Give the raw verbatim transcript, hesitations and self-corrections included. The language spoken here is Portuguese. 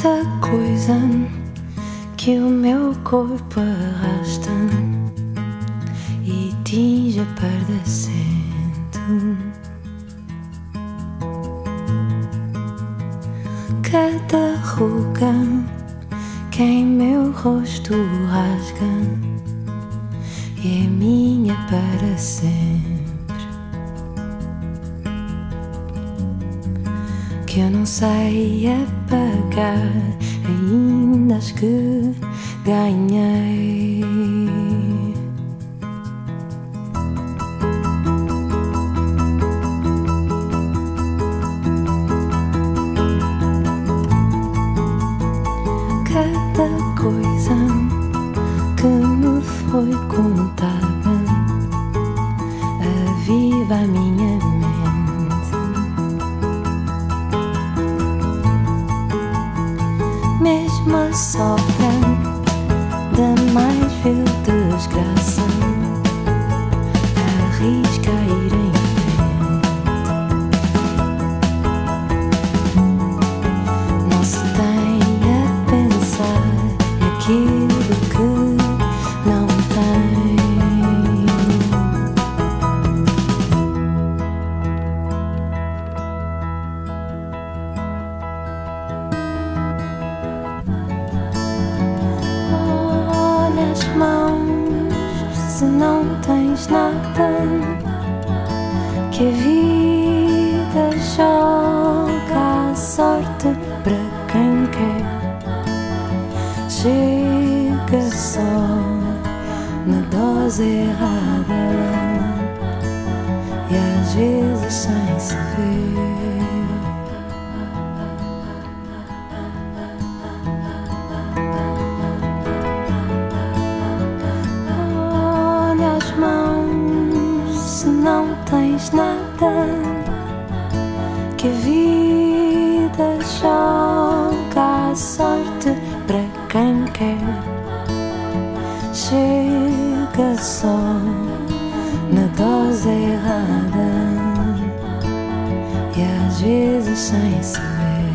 Cada coisa que o meu corpo arrasta e tinge apardecendo, cada ruga que em meu rosto rasga e é minha para sempre. Que eu não sei apagar, ainda acho que ganhei. Cada coisa que me foi contada aviva a minha mente, mesmo a sobra da mais vil desgraça, arrisca a ir em frente. Não se tem a pensar naquilo que não tem. Olha as mãos, se não tens nada, que a vida joga a sorte para quem quer. Chega só na dose errada e às vezes sem se ver. Olha as mãos, se não tens nada, que a vida joga a sorte para quem quer. Chega só na dose errada e às vezes sem se ver.